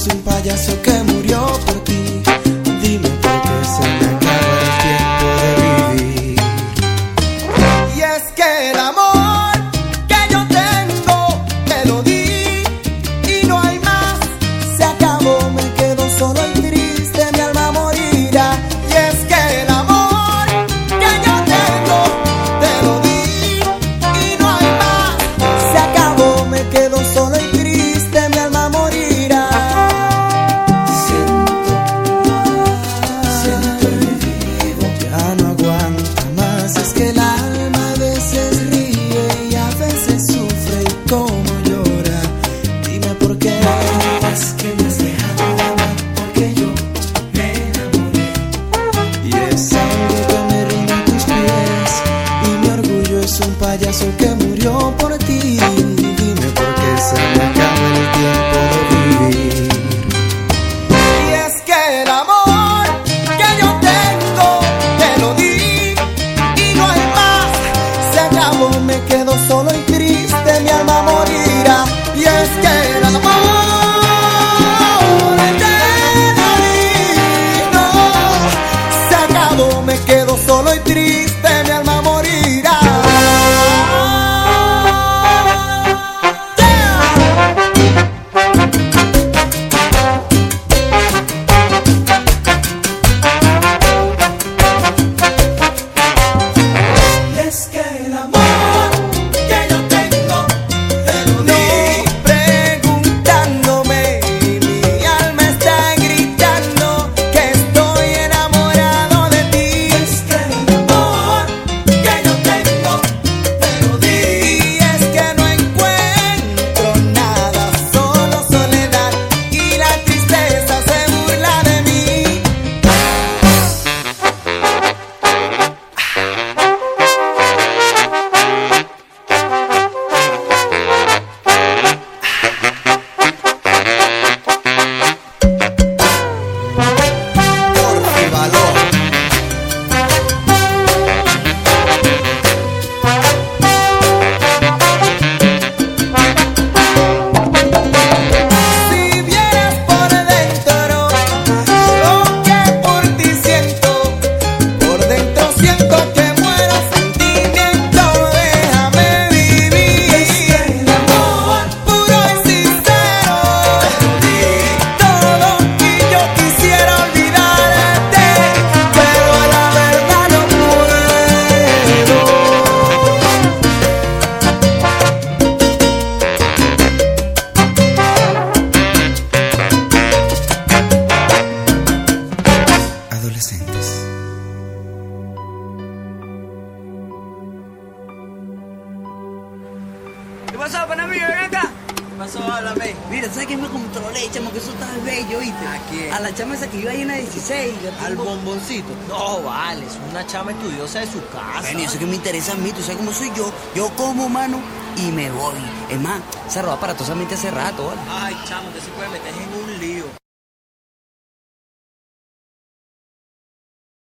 es un payaso que murió por ti. Dime por qué se me acaba el tiempo de vivir. Y es que el amor que yo tengo te lo di y no hay más. Se acabó, me quedo solo y triste, mi alma morirá. Y es que el amor que yo tengo te lo di y no hay más. Se acabó, me quedo solo y triste, mi alma morirá. Siento y vivo, ya no aguanta más. Es que el alma a veces ríe y a veces sufre y como llora. Dime por qué. Es que me has dejado de amar porque yo me enamoré. Y es algo que me rinde a tus pies y mi orgullo es un payaso que murió por ti. Dime por qué se me acaba el tiempo de vivir. Y es que el amor que yo tengo te lo di y no hay más. Se acabó, me quedo solo y triste, mi alma morirá. Y es que el amor que te di, no, se acabó, me quedo solo y triste, mi alma morirá. Es que el amor que yo tengo te lo di, preguntándome, mi alma está gritando que estoy enamorado de ti. Es que el amor que yo tengo te lo di, y es que no encuentro nada, solo soledad y la tristeza se burla de mí. Valor. Si vieras por dentro lo que por ti siento, por dentro siento que muero, sentimiento, déjame vivir. Es que el amor puro y sincero te lo di todo y yo quisiera olvidarte, pero la verdad no puedo. Adolescentes. ¿Qué pasó, pana mío? Ven acá. ¿Qué pasó? Háblame. Mira, ¿sabes qué me controlé, chamo? Que eso está bello, ¿viste? ¿A quién? A la chama esa que iba ahí en la 16. yo Al tengo- bomboncito. No, vale, es una chama estudiosa de su casa. Bueno, y eso que me interesa a mí, tú sabes cómo soy yo. Yo como, mano, y me voy. Es más, se robó aparatosamente hace rato, ¿vale? Ay, chamo, usted se puede meter en un lío.